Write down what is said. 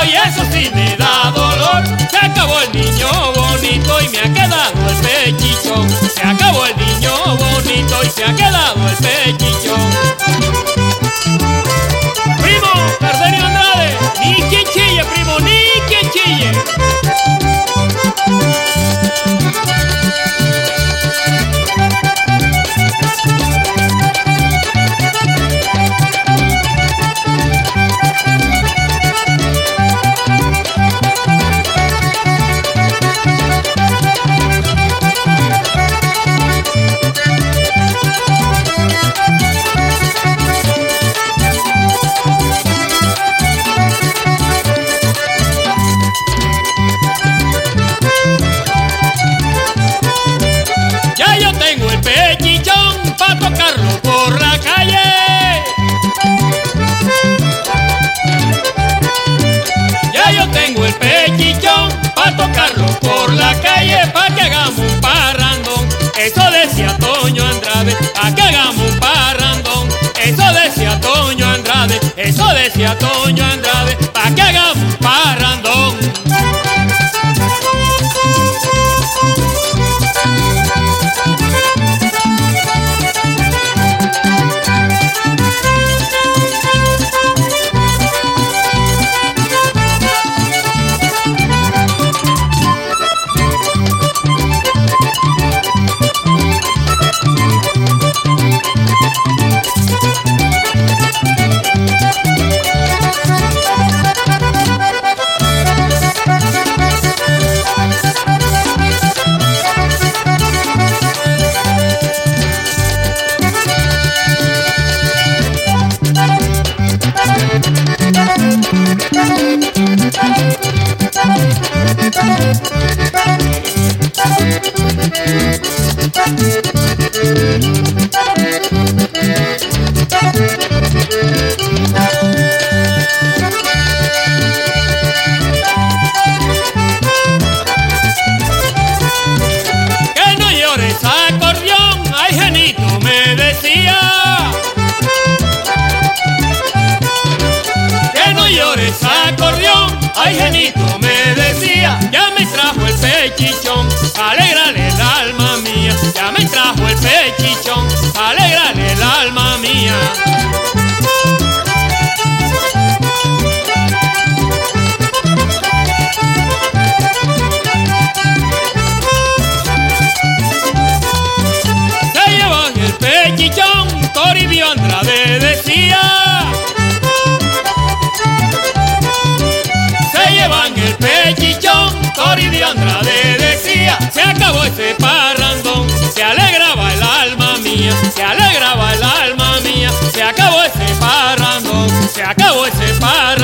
y eso sí me da dolor. Se acabó el niño bonito y me ha quedado el pechichón. Se acabó el niño bonito y se ha quedado el pechichón. Primo, Cardenio Andrade, ni quien chille, primo, ni quien chille. Tocarlo por la calle. Ya yo tengo el pechichón pa' tocarlo por la calle, pa' que hagamos un parrandón. Eso decía Toño Andrade, pa' que hagamos un parrandón. Eso decía Toño Andrade, eso decía Toño Andrade, pa' que hagamos un parrandón. Que no llores acordeón, ay Janito me decía. Que no llores acordeón, ay Janito me decía. Ya me trajo el pechichón, alégrale el alma mía. Ya me trajo el pechichón, alégrale el alma mía. Se llevan el pechichón, Toribio Andrade decía. Se llevan el pechichón, Toribio Andrade decía. Se acabó ese parrandón, se alegraba el alma mía, se alegraba el alma mía. Se acabó ese parrandón, se acabó ese parrandón.